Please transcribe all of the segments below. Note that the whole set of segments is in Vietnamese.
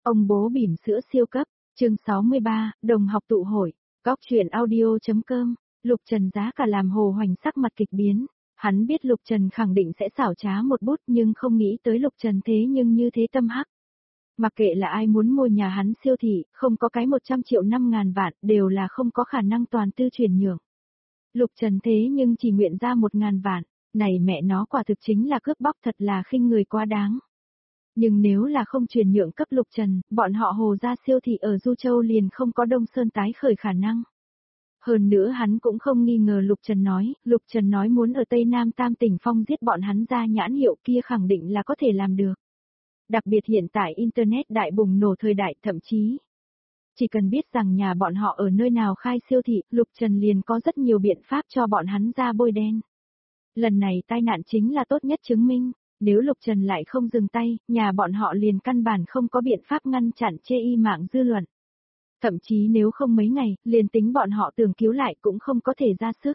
Ông bố bỉm sữa siêu cấp, chương 63, đồng học tụ hội, góc truyện audio.com, Lục Trần giá cả làm Hồ Hoành sắc mặt kịch biến. Hắn biết Lục Trần khẳng định sẽ xảo trá một bút nhưng không nghĩ tới Lục Trần thế nhưng như thế tâm hắc. Mặc kệ là ai muốn mua nhà hắn siêu thị, không có cái 100 triệu 5.000 vạn, đều là không có khả năng toàn tư chuyển nhượng. Lục Trần thế nhưng chỉ nguyện ra 1.000 vạn, này mẹ nó quả thực chính là cướp bóc, thật là khinh người quá đáng. Nhưng nếu là không chuyển nhượng cấp Lục Trần, bọn họ Hồ gia siêu thị ở Du Châu liền không có Đông Sơn tái khởi khả năng. Hơn nữa hắn cũng không nghi ngờ Lục Trần nói muốn ở Tây Nam Tam tỉnh Phong giết bọn hắn ra nhãn hiệu kia khẳng định là có thể làm được. Đặc biệt hiện tại Internet đại bùng nổ thời đại, thậm chí chỉ cần biết rằng nhà bọn họ ở nơi nào khai siêu thị, Lục Trần liền có rất nhiều biện pháp cho bọn hắn ra bôi đen. Lần này tai nạn chính là tốt nhất chứng minh, nếu Lục Trần lại không dừng tay, nhà bọn họ liền căn bản không có biện pháp ngăn chặn chê y mạng dư luận. Thậm chí nếu không mấy ngày, liền tính bọn họ tưởng cứu lại cũng không có thể ra sức.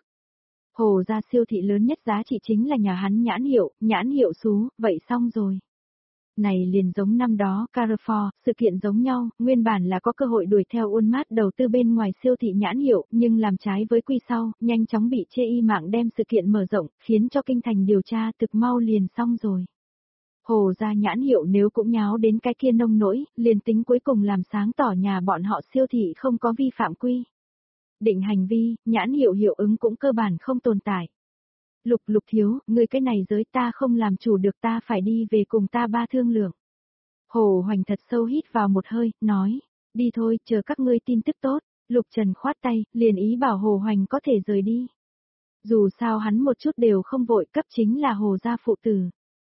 Hồ gia siêu thị lớn nhất giá trị chính là nhà hắn nhãn hiệu xú, vậy xong rồi. Này liền giống năm đó Carrefour, sự kiện giống nhau, nguyên bản là có cơ hội đuổi theo Walmart đầu tư bên ngoài siêu thị nhãn hiệu, nhưng làm trái với quy sau, nhanh chóng bị chê y mạng đem sự kiện mở rộng, khiến cho kinh thành điều tra thực mau liền xong rồi. Hồ gia nhãn hiệu nếu cũng nháo đến cái kia nông nỗi, liền tính cuối cùng làm sáng tỏ nhà bọn họ siêu thị không có vi phạm quy định hành vi, nhãn hiệu hiệu ứng cũng cơ bản không tồn tại. Lục thiếu, người cái này giới ta không làm chủ được, ta phải đi về cùng ta ba thương lượng. Hồ Hoành thật sâu hít vào một hơi, nói, đi thôi, chờ các ngươi tin tức tốt. Lục Trần khoát tay, liền ý bảo Hồ Hoành có thể rời đi. Dù sao hắn một chút đều không vội, cấp chính là Hồ gia phụ tử.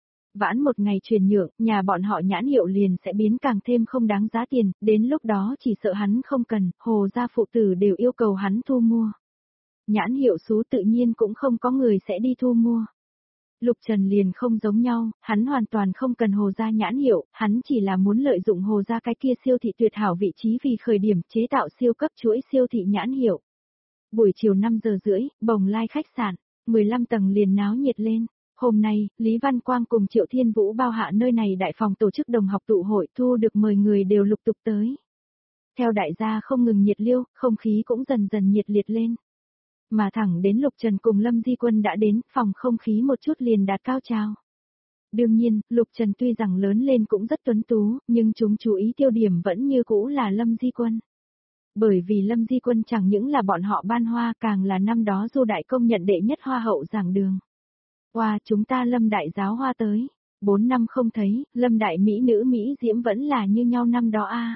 Vãn một ngày chuyển nhượng, nhà bọn họ nhãn hiệu liền sẽ biến càng thêm không đáng giá tiền, đến lúc đó chỉ sợ hắn không cần, Hồ gia phụ tử đều yêu cầu hắn thu mua. Nhãn hiệu xú tự nhiên cũng không có người sẽ đi thu mua. Lục Trần liền không giống nhau, hắn hoàn toàn không cần Hồ gia nhãn hiệu, hắn chỉ là muốn lợi dụng Hồ gia cái kia siêu thị tuyệt hảo vị trí vì khởi điểm chế tạo siêu cấp chuỗi siêu thị nhãn hiệu. Buổi chiều 5 giờ rưỡi, Bồng Lai khách sạn, 15 tầng liền náo nhiệt lên. Hôm nay, Lý Văn Quang cùng Triệu Thiên Vũ bao hạ nơi này đại phòng tổ chức đồng học tụ hội, thu được mời người đều lục tục tới. Theo đại gia không ngừng nhiệt liêu, không khí cũng dần dần nhiệt liệt lên. Mà thẳng đến Lục Trần cùng Lâm Di Quân đã đến, phòng không khí một chút liền đạt cao trào. Đương nhiên, Lục Trần tuy rằng lớn lên cũng rất tuấn tú, nhưng chúng chú ý tiêu điểm vẫn như cũ là Lâm Di Quân. Bởi vì Lâm Di Quân chẳng những là bọn họ ban hoa, càng là năm đó Du đại công nhận đệ nhất hoa hậu giảng đường. Wow, chúng ta Lâm đại giáo hoa tới. 4 năm không thấy, Lâm đại mỹ nữ Mỹ diễm vẫn là như nhau năm đó a.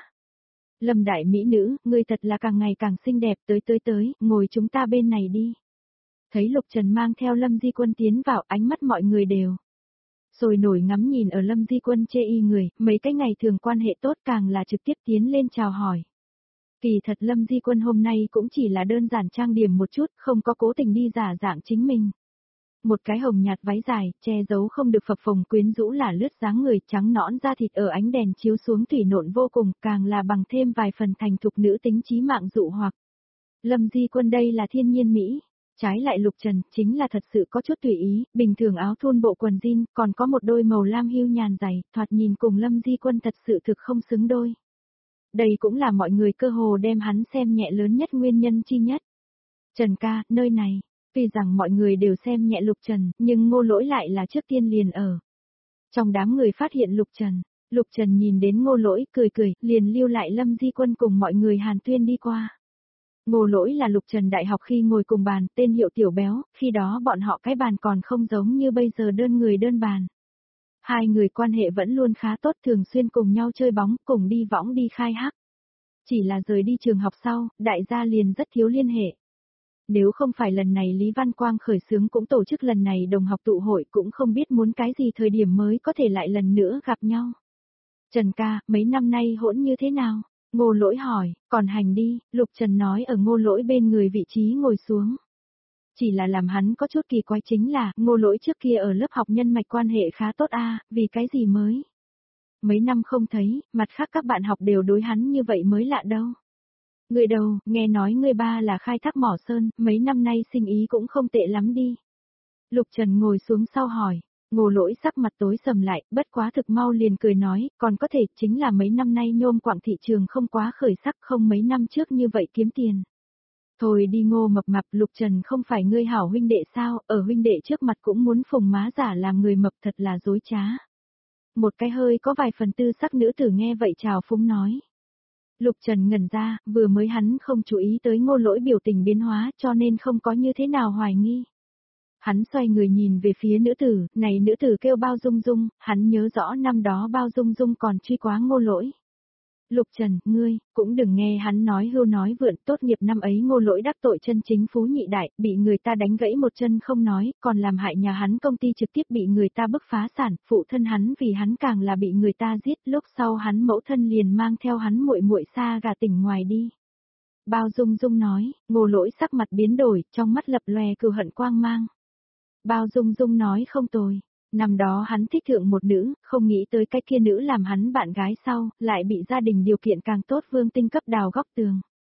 Lâm đại mỹ nữ, ngươi thật là càng ngày càng xinh đẹp, tới, ngồi chúng ta bên này đi. Thấy Lục Trần mang theo Lâm Di Quân tiến vào, ánh mắt mọi người đều sôi nổi ngắm nhìn ở Lâm Di Quân chê y người, mấy cái ngày thường quan hệ tốt càng là trực tiếp tiến lên chào hỏi. Kỳ thật Lâm Di Quân hôm nay cũng chỉ là đơn giản trang điểm một chút, không có cố tình đi giả dạng chính mình. Một cái hồng nhạt váy dài, che giấu không được phập phồng quyến rũ là lướt dáng người trắng nõn da thịt ở ánh đèn chiếu xuống thủy nộn vô cùng, càng là bằng thêm vài phần thành thục nữ tính trí mạng dụ hoặc. Lâm Di Quân đây là thiên nhiên Mỹ, trái lại Lục Trần chính là thật sự có chút tùy ý, bình thường áo thun bộ quần jean, còn có một đôi màu lam hưu nhàn dày, thoạt nhìn cùng Lâm Di Quân thật sự thực không xứng đôi. Đây cũng là mọi người cơ hồ đem hắn xem nhẹ lớn nhất nguyên nhân chi nhất. Trần ca, nơi này. Tuy rằng mọi người đều xem nhẹ Lục Trần, nhưng Ngô Lỗi lại là trước tiên liền ở. Trong đám người phát hiện Lục Trần nhìn đến Ngô Lỗi, cười, liền lưu lại Lâm Di Quân cùng mọi người hàn tuyên đi qua. Ngô Lỗi là Lục Trần đại học khi ngồi cùng bàn, tên hiệu Tiểu Béo, khi đó bọn họ cái bàn còn không giống như bây giờ đơn người đơn bàn. Hai người quan hệ vẫn luôn khá tốt, thường xuyên cùng nhau chơi bóng, cùng đi võng đi khai hắc. Chỉ là rời đi trường học sau, đại gia liền rất thiếu liên hệ. Nếu không phải lần này Lý Văn Quang khởi xướng cũng tổ chức lần này đồng học tụ hội, cũng không biết muốn cái gì thời điểm mới có thể lại lần nữa gặp nhau. Trần ca, mấy năm nay hỗn như thế nào? Ngô Lỗi hỏi, còn hành đi, Lục Trần nói ở Ngô Lỗi bên người vị trí ngồi xuống. Chỉ là làm hắn có chút kỳ quái chính là, Ngô Lỗi trước kia ở lớp học nhân mạch quan hệ khá tốt vì cái gì mới? Mấy năm không thấy, mặt khác các bạn học đều đối hắn như vậy mới lạ đâu. Người đầu, nghe nói người ba là khai thác mỏ sơn, mấy năm nay sinh ý cũng không tệ lắm đi. Lục Trần ngồi xuống sau hỏi, Ngô Lỗi sắc mặt tối sầm lại, bất quá thực mau liền cười nói, còn có thể chính là mấy năm nay nhôm quặng thị trường không quá khởi sắc, không mấy năm trước như vậy kiếm tiền. Thôi đi Ngô mập mạp, Lục Trần không phải ngươi hảo huynh đệ sao, ở huynh đệ trước mặt cũng muốn phùng má giả làm người mập, thật là dối trá. Một cái hơi có vài phần tư sắc nữ tử nghe vậy chào phúng nói. Lục Trần ngẩn ra, vừa mới hắn không chú ý tới Ngô Lỗi biểu tình biến hóa cho nên không có như thế nào hoài nghi. Hắn xoay người nhìn về phía nữ tử, này nữ tử kêu Bao Dung Dung, hắn nhớ rõ năm đó Bao Dung Dung còn truy quá Ngô Lỗi. Lục Trần, ngươi, cũng đừng nghe hắn nói hưu nói vượn, tốt nghiệp năm ấy Ngô Lỗi đắc tội chân chính phú nhị đại, bị người ta đánh gãy một chân không nói, còn làm hại nhà hắn công ty trực tiếp bị người ta bức phá sản, phụ thân hắn vì hắn càng là bị người ta giết, lúc sau hắn mẫu thân liền mang theo hắn muội muội xa gà tỉnh ngoài đi. Bao Dung Dung nói, Ngô Lỗi sắc mặt biến đổi, trong mắt lập lòe cừu hận quang mang. Bao Dung Dung nói không tồi. Năm đó hắn thích thượng một nữ, không nghĩ tới cái kia nữ làm hắn bạn gái sau, lại bị gia đình điều kiện càng tốt Vương Tinh cấp đào góc tường.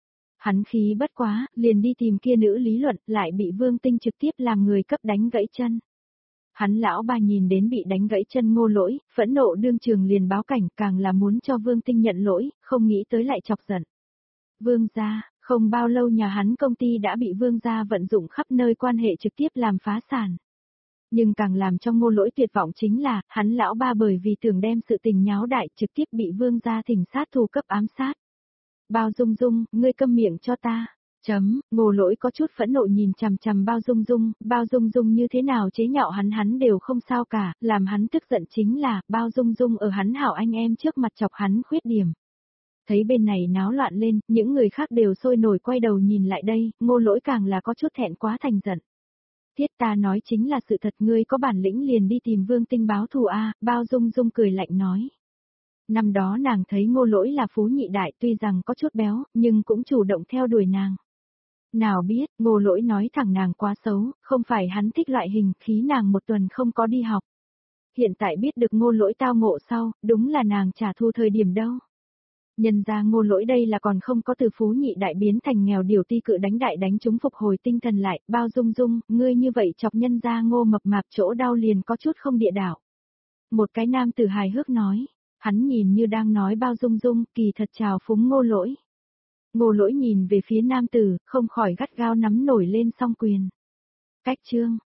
Hắn khí bất quá, liền đi tìm kia nữ lý luận, lại bị Vương Tinh trực tiếp làm người cấp đánh gãy chân. Hắn lão bà nhìn đến bị đánh gãy chân Ngô Lỗi, phẫn nộ đương trường liền báo cảnh, càng là muốn cho Vương Tinh nhận lỗi, không nghĩ tới lại chọc giận. Vương gia, không bao lâu nhà hắn công ty đã bị Vương gia vận dụng khắp nơi quan hệ trực tiếp làm phá sản. Nhưng càng làm cho Ngô Lỗi tuyệt vọng chính là, hắn lão ba bởi vì tưởng đem sự tình nháo đại trực tiếp bị Vương gia thỉnh sát thủ cấp ám sát. Bao Dung Dung, ngươi câm miệng cho ta. Ngô Lỗi có chút phẫn nộ nhìn chằm chằm Bao Dung Dung như thế nào chế nhạo hắn đều không sao cả, làm hắn tức giận chính là, Bao Dung Dung ở hắn hảo anh em trước mặt chọc hắn khuyết điểm. Thấy bên này náo loạn lên, những người khác đều sôi nổi quay đầu nhìn lại đây, Ngô Lỗi càng là có chút thẹn quá thành giận. Thiết ta nói chính là sự thật, ngươi có bản lĩnh liền đi tìm Vương Tinh báo thù a. Bao Dung Dung cười lạnh nói. Năm đó nàng thấy Ngô Lỗi là phú nhị đại tuy rằng có chút béo, nhưng cũng chủ động theo đuổi nàng. Nào biết, Ngô Lỗi nói thẳng nàng quá xấu, không phải hắn thích loại hình, khí nàng một tuần không có đi học. Hiện tại biết được Ngô Lỗi tao ngộ sau, đúng là nàng trả thù thời điểm đâu. Nhân ra Ngô Lỗi đây là còn không có từ phú nhị đại biến thành nghèo điều ti cự đánh đại đánh chúng phục hồi tinh thần lại, Bao Dung Dung, ngươi như vậy chọc nhân ra Ngô mập mạp chỗ đau liền có chút không địa đạo. Một cái nam tử hài hước nói, hắn nhìn như đang nói Bao Dung Dung, kỳ thật chào phúng Ngô Lỗi. Ngô Lỗi nhìn về phía nam tử, không khỏi gắt gao nắm nổi lên song quyền. Cách chương.